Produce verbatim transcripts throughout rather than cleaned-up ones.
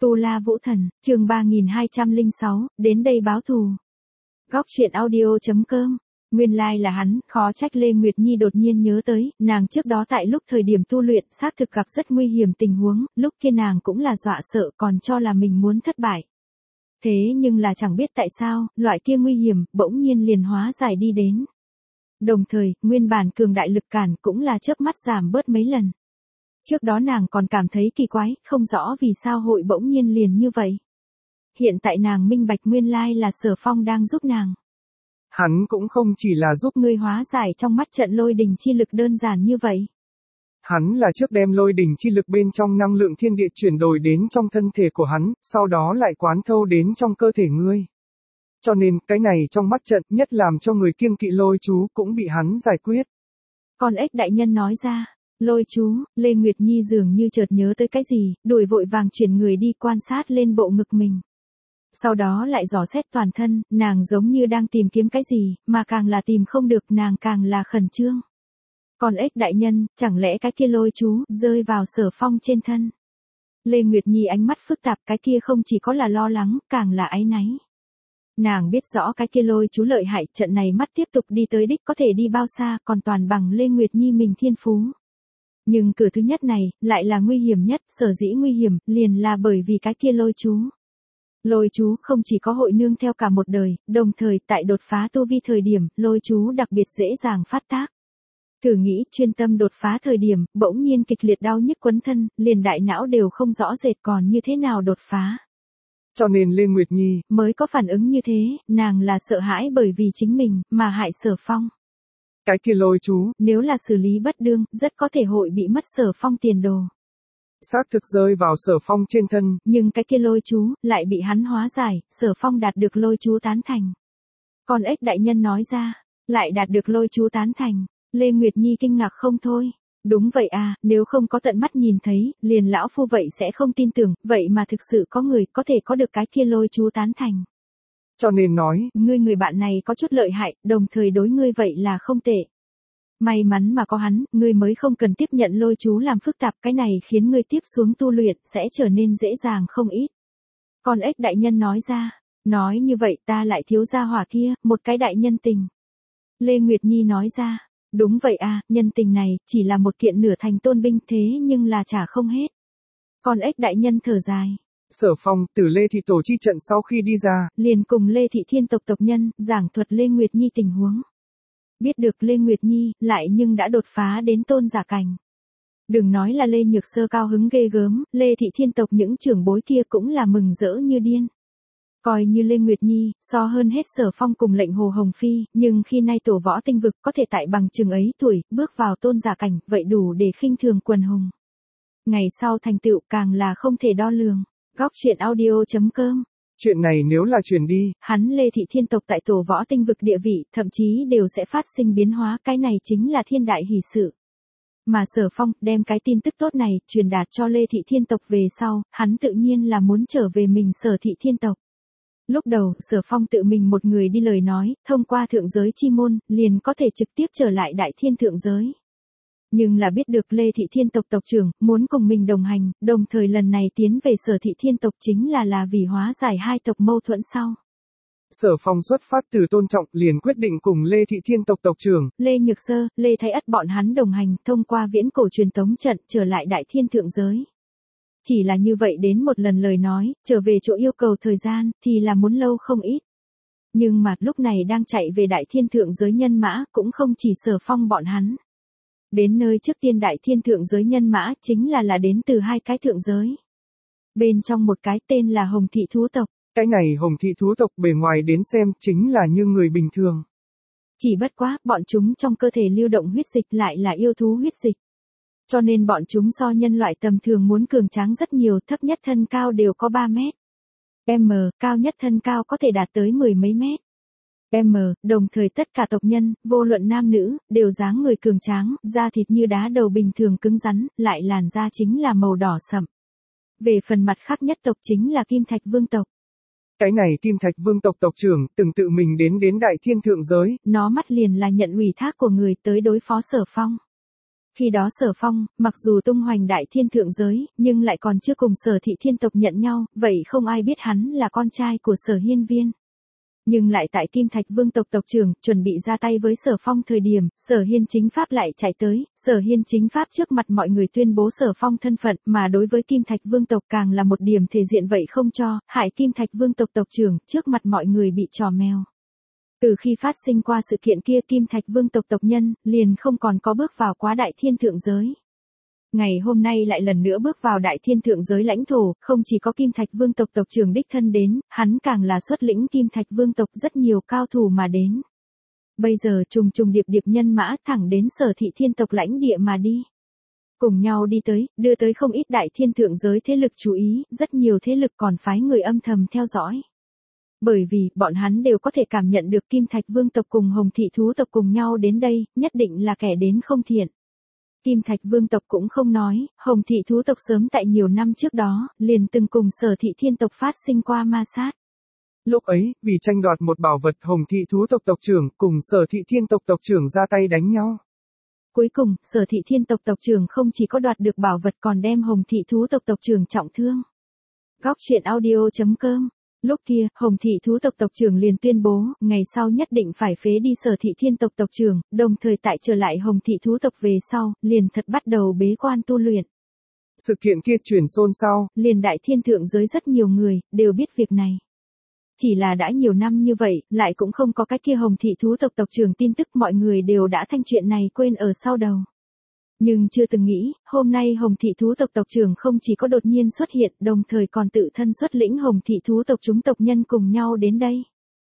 Tu La Vũ Thần, chương ba nghìn hai trăm lẻ sáu, đến đây báo thù. Góc truyện audio chấm com. Nguyên lai là hắn, khó trách Lê Nguyệt Nhi đột nhiên nhớ tới, nàng trước đó tại lúc thời điểm tu luyện xác thực gặp rất nguy hiểm tình huống, lúc kia nàng cũng là dọa sợ còn cho là mình muốn thất bại. Thế nhưng là chẳng biết tại sao, loại kia nguy hiểm, bỗng nhiên liền hóa giải đi đến. Đồng thời, nguyên bản cường đại lực cản cũng là chớp mắt giảm bớt mấy lần. Trước đó nàng còn cảm thấy kỳ quái, không rõ vì sao hội bỗng nhiên liền như vậy. Hiện tại nàng minh bạch nguyên lai là Sở Phong đang giúp nàng. Hắn cũng không chỉ là giúp ngươi hóa giải trong mắt trận lôi đình chi lực đơn giản như vậy. Hắn là trước đem lôi đình chi lực bên trong năng lượng thiên địa chuyển đổi đến trong thân thể của hắn, sau đó lại quán thâu đến trong cơ thể ngươi. Cho nên, cái này trong mắt trận nhất làm cho người kiêng kỵ lôi chú cũng bị hắn giải quyết. Con ếch đại nhân nói ra. Lôi chú, Lê Nguyệt Nhi dường như chợt nhớ tới cái gì, đuổi vội vàng chuyển người đi quan sát lên bộ ngực mình. Sau đó lại dò xét toàn thân, nàng giống như đang tìm kiếm cái gì, mà càng là tìm không được nàng càng là khẩn trương. Còn ếch đại nhân, chẳng lẽ cái kia lôi chú, rơi vào Sở Phong trên thân. Lê Nguyệt Nhi ánh mắt phức tạp, cái kia không chỉ có là lo lắng, càng là áy náy. Nàng biết rõ cái kia lôi chú lợi hại, trận này mắt tiếp tục đi tới đích có thể đi bao xa, còn toàn bằng Lê Nguyệt Nhi mình thiên phú. Nhưng cửa thứ nhất này, lại là nguy hiểm nhất, sở dĩ nguy hiểm, liền là bởi vì cái kia lôi chú. Lôi chú không chỉ có hội nương theo cả một đời, đồng thời tại đột phá tu vi thời điểm, lôi chú đặc biệt dễ dàng phát tác. Thử nghĩ, chuyên tâm đột phá thời điểm, bỗng nhiên kịch liệt đau nhức quấn thân, liền đại não đều không rõ rệt còn như thế nào đột phá. Cho nên Lê Nguyệt Nhi mới có phản ứng như thế, nàng là sợ hãi bởi vì chính mình, mà hại Sở Phong. Cái kia lôi chú, nếu là xử lý bất đương, rất có thể hội bị mất Sở Phong tiền đồ. Xác thực rơi vào Sở Phong trên thân. Nhưng cái kia lôi chú, lại bị hắn hóa giải, Sở Phong đạt được lôi chú tán thành. Con ếch đại nhân nói ra, lại đạt được lôi chú tán thành. Lê Nguyệt Nhi kinh ngạc không thôi. Đúng vậy à, nếu không có tận mắt nhìn thấy, liền lão phu vậy sẽ không tin tưởng, vậy mà thực sự có người có thể có được cái kia lôi chú tán thành. Cho nên nói, ngươi người bạn này có chút lợi hại, đồng thời đối ngươi vậy là không tệ. May mắn mà có hắn, ngươi mới không cần tiếp nhận lôi chú làm phức tạp, cái này khiến ngươi tiếp xuống tu luyện sẽ trở nên dễ dàng không ít. Con ếch đại nhân nói ra, nói như vậy ta lại thiếu gia hỏa kia, một cái đại nhân tình. Lê Nguyệt Nhi nói ra, đúng vậy à, nhân tình này, chỉ là một kiện nửa thành tôn binh thế nhưng là trả không hết. Con ếch đại nhân thở dài. Sở Phong, từ Lê Thị Tổ chi trận sau khi đi ra, liền cùng Lê Thị Thiên tộc tộc nhân, giảng thuật Lê Nguyệt Nhi tình huống. Biết được Lê Nguyệt Nhi, lại nhưng đã đột phá đến tôn giả cảnh. Đừng nói là Lê Nhược Sơ cao hứng ghê gớm, Lê Thị Thiên tộc những trưởng bối kia cũng là mừng rỡ như điên. Coi như Lê Nguyệt Nhi, so hơn hết Sở Phong cùng lệnh Hồ Hồng Phi, nhưng khi nay tổ võ tinh vực có thể tại bằng chừng ấy tuổi, bước vào tôn giả cảnh, vậy đủ để khinh thường quần hùng. Ngày sau thành tựu càng là không thể đo lường. Góc truyện audio chấm com. Chuyện này nếu là truyền đi, hắn Lê Thị Thiên tộc tại tổ võ tinh vực địa vị, thậm chí đều sẽ phát sinh biến hóa, cái này chính là thiên đại hỷ sự. Mà Sở Phong đem cái tin tức tốt này truyền đạt cho Lê Thị Thiên tộc về sau, hắn tự nhiên là muốn trở về mình Sở Thị Thiên tộc. Lúc đầu, Sở Phong tự mình một người đi lời nói, thông qua thượng giới chi môn, liền có thể trực tiếp trở lại đại thiên thượng giới. Nhưng là biết được Lê Thị Thiên tộc tộc trưởng, muốn cùng mình đồng hành, đồng thời lần này tiến về Sở Thị Thiên tộc chính là là vì hóa giải hai tộc mâu thuẫn sau. Sở Phong xuất phát từ tôn trọng, liền quyết định cùng Lê Thị Thiên tộc tộc trưởng, Lê Nhược Sơ, Lê Thái Ất bọn hắn đồng hành, thông qua viễn cổ truyền tống trận, trở lại đại thiên thượng giới. Chỉ là như vậy đến một lần lời nói, trở về chỗ yêu cầu thời gian, thì là muốn lâu không ít. Nhưng mà, lúc này đang chạy về đại thiên thượng giới nhân mã, cũng không chỉ Sở Phong bọn hắn. Đến nơi trước tiên đại thiên thượng giới nhân mã, chính là là đến từ hai cái thượng giới. Bên trong một cái tên là Hồng Thị Thú Tộc. Cái này Hồng Thị Thú Tộc bề ngoài đến xem, chính là như người bình thường. Chỉ bất quá, bọn chúng trong cơ thể lưu động huyết dịch lại là yêu thú huyết dịch. Cho nên bọn chúng so nhân loại tầm thường muốn cường tráng rất nhiều, thấp nhất thân cao đều có ba mét. M, cao nhất thân cao có thể đạt tới mười mấy mét. M, đồng thời tất cả tộc nhân, vô luận nam nữ, đều dáng người cường tráng, da thịt như đá đầu bình thường cứng rắn, lại làn da chính là màu đỏ sậm. Về phần mặt khác nhất tộc chính là Kim Thạch Vương tộc. Cái này Kim Thạch Vương tộc tộc trưởng, từng tự mình đến đến đại thiên thượng giới. Nó mắt liền là nhận ủy thác của người tới đối phó Sở Phong. Khi đó Sở Phong, mặc dù tung hoành đại thiên thượng giới, nhưng lại còn chưa cùng Sở thị thiên tộc nhận nhau, vậy không ai biết hắn là con trai của Sở Hiên Viên. Nhưng lại tại Kim Thạch Vương tộc tộc trưởng, chuẩn bị ra tay với Sở Phong thời điểm, Sở Hiên Chính Pháp lại chạy tới, Sở Hiên Chính Pháp trước mặt mọi người tuyên bố Sở Phong thân phận, mà đối với Kim Thạch Vương tộc càng là một điểm thể diện vậy không cho, hại Kim Thạch Vương tộc tộc trưởng, trước mặt mọi người bị trò mèo. Từ khi phát sinh qua sự kiện kia Kim Thạch Vương tộc tộc nhân, liền không còn có bước vào quá đại thiên thượng giới. Ngày hôm nay lại lần nữa bước vào đại thiên thượng giới lãnh thổ, không chỉ có Kim Thạch Vương tộc tộc trưởng đích thân đến, hắn càng là xuất lĩnh Kim Thạch Vương tộc rất nhiều cao thủ mà đến. Bây giờ trùng trùng điệp điệp nhân mã thẳng đến Sở thị thiên tộc lãnh địa mà đi. Cùng nhau đi tới, đưa tới không ít đại thiên thượng giới thế lực chú ý, rất nhiều thế lực còn phái người âm thầm theo dõi. Bởi vì, bọn hắn đều có thể cảm nhận được Kim Thạch Vương tộc cùng Hồng Thị thú tộc cùng nhau đến đây, nhất định là kẻ đến không thiện. Kim Thạch Vương tộc cũng không nói, Hồng Thị thú tộc sớm tại nhiều năm trước đó, liền từng cùng Sở thị thiên tộc phát sinh qua ma sát. Lúc ấy, vì tranh đoạt một bảo vật Hồng Thị thú tộc tộc trưởng cùng Sở thị thiên tộc tộc trưởng ra tay đánh nhau. Cuối cùng, Sở thị thiên tộc tộc trưởng không chỉ có đoạt được bảo vật còn đem Hồng Thị thú tộc tộc trưởng trọng thương. Góc truyện audio chấm com. Lúc kia, Hồng Thị thú tộc tộc trưởng liền tuyên bố, ngày sau nhất định phải phế đi Sở thị thiên tộc tộc trưởng, đồng thời tại trở lại Hồng Thị thú tộc về sau, liền thật bắt đầu bế quan tu luyện. Sự kiện kia truyền xôn xao, liền đại thiên thượng giới rất nhiều người, đều biết việc này. Chỉ là đã nhiều năm như vậy, lại cũng không có cái kia Hồng Thị thú tộc tộc trưởng tin tức mọi người đều đã thanh chuyện này quên ở sau đầu. Nhưng chưa từng nghĩ, hôm nay Hồng Thị thú tộc tộc trưởng không chỉ có đột nhiên xuất hiện, đồng thời còn tự thân xuất lĩnh Hồng Thị thú tộc chúng tộc nhân cùng nhau đến đây.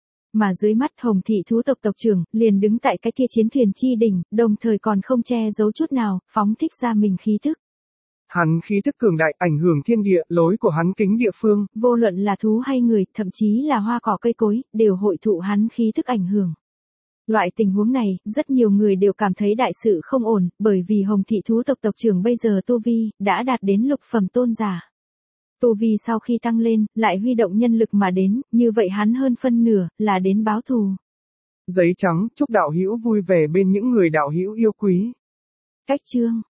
Mà dưới mắt Hồng Thị thú tộc tộc trưởng, liền đứng tại cái kia chiến thuyền chi đỉnh, đồng thời còn không che giấu chút nào, phóng thích ra mình khí thức. Hắn khí thức cường đại, ảnh hưởng thiên địa, lối của hắn kính địa phương. Vô luận là thú hay người, thậm chí là hoa cỏ cây cối, đều hội thụ hắn khí thức ảnh hưởng. Loại tình huống này, rất nhiều người đều cảm thấy đại sự không ổn, bởi vì Hồng Thị thú tộc tộc trưởng bây giờ tu vi, đã đạt đến lục phẩm tôn giả. Tu vi sau khi tăng lên, lại huy động nhân lực mà đến, như vậy hắn hơn phân nửa, là đến báo thù. Giấy trắng, chúc đạo hữu vui vẻ bên những người đạo hữu yêu quý. Cách chương